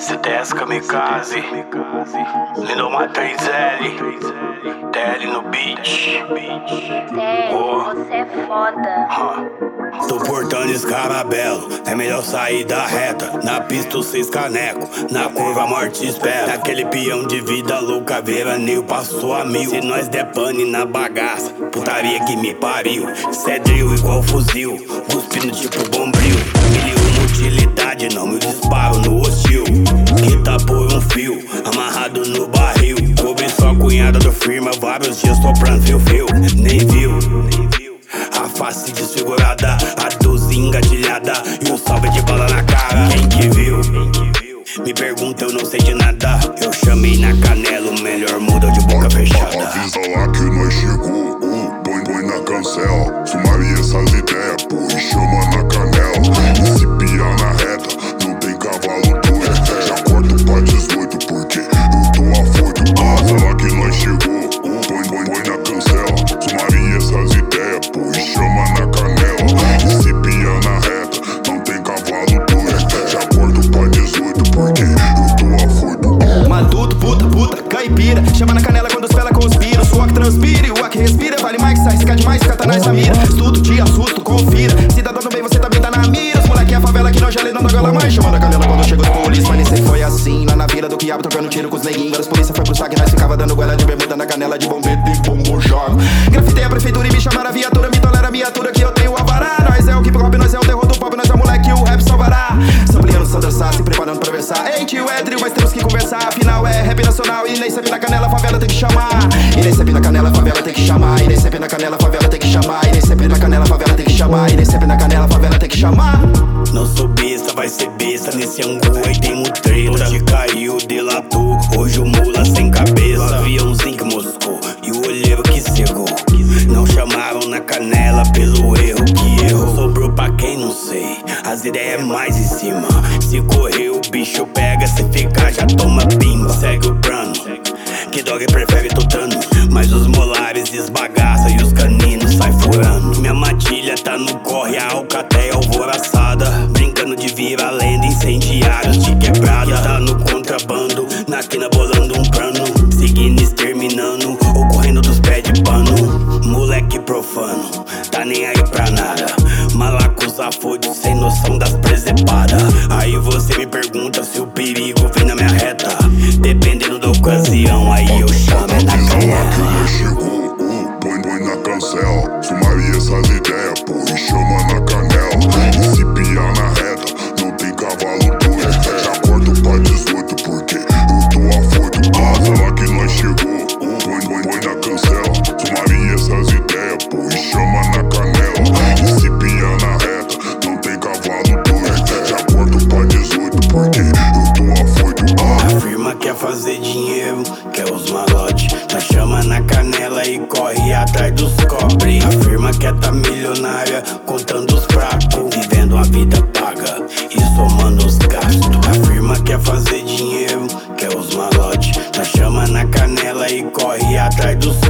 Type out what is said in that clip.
CTS Kamikaze, Lindomar 3L, TL no beat. Sério, você é foda. Tô portando escarabelo, é melhor sair da reta. Na pista os 6 caneco, na curva a morte espera. Naquele peão de vida louca, veraneio passou a 1000. Se nós der pane na bagaça, putaria que me pariu. Cedril igual fuzil, cuspindo tipo bombril. Mil utilidade, não me disparo no hostil. Que tá por um fio, amarrado no barril. Coube só cunhada do firma, vários dias soprando fio. Nem viu a face desfigurada, a 12 engatilhada e um salve de bala na cara. Quem que viu? Me pergunta, eu não sei de nada. Eu chamei na canela, o melhor muda de boca fechada. Avisa lá que nós chegou, põe na cancela. Sumaria essas ideias, pô, e chama na canela. Se piar na reta, não tem cavalo doido. Já corto pra 18 porque eu tô afoito. Avisa lá que nós chegou, põe na cancela. Sumaria essas ideias, pô, e chama na canela. Se piar na reta, não tem cavalo doido. Já corto pra 18 porque eu tô afoito. Matuto, puta, caipira. Chama na canela quando os fela conspira. O suor que transpira e o ar que respira. Vale mais que se arriscar demais, satanás na mira. Estudo, te assusto, confira. Cidadão do bem, você também tá na mira. Os moleque é a favela que nós já lidando a gola mais. Chama na canela quando chega os polícia. Mas nem sempre foi assim. Lá na vila do quiabo, trocando tiro com os neguinhos. Vários polícia foi pro saque, nós ficava dando goela de bermuda na canela de bombeiro e bombo jogo. Grafitei a prefeitura e me chamaram a viatura. Me tolera a viatura que eu tenho alvará. Nós é o hip hop, nós é o terror do pop. Nós é o moleque e o rap salvará. Sampleando Sandra Sá, se preparando pra versar. Ei tio, é drill, mas temos que conversar. Afinal é rap nacional e nem sempre na canela a favela tem que chamar. E nem sempre na canela a favela tem que chamar. E nem sempre na canela a favela tem que chamar. E nem sempre na canela a favela tem que chamar. E nem sempre na canela a favela tem que chamar. Não sou besta, vai ser besta. Nesse angu aí tem um treta. Hoje caiu, delatou. Hoje o mula sem cabeça. O aviãozinho que moscou e o olheiro que cegou. Não chamaram na canela pelo erro que errou. Sobrou pra quem não sei, as ideias é mais em cima. Se correr o bicho pega, se ficar já toma pimba. Segue o plano, que dog prefere tutano. Mas os molares esbagaça e os caninos sai furando. Minha matilha tá no corre, a alcateia alvoraçada. Brincando de vira lenda, incendiários de quebrada. Que tá no contrabando, na quina bolando um plano. Seguindo exterminando, ou correndo dos pés de pano. Moleque profano, tá nem aí pra nada. Malacos afoitos, sem noção das presepadas. Aí você me pergunta se o perigo vem na minha reta. Dependendo da ocasião, aí eu chamo é na canela. Que nós chegou, põe na cancela. Sumaria essas ideias, pô, e chama na canela. E se piar na reta, não tem cavalo doido. Já corto pra 18 porque eu tô afoito. Avisa lá que nós chegou, põe na cancela. Sumaria essas ideias, pô, e chama na canela. E se piar na reta, não tem cavalo doido. Já corto pra 18 porque eu tô afoito. Afirma que quer fazer dinheiro, quer os malote. Nós chama na canela e corre atrás dos cobre. Afirma que tá milionária, contando os fracos. Vivendo a vida paga e somando os gastos. Afirma que quer fazer dinheiro, quer os malote. Nós chama na canela e corre atrás dos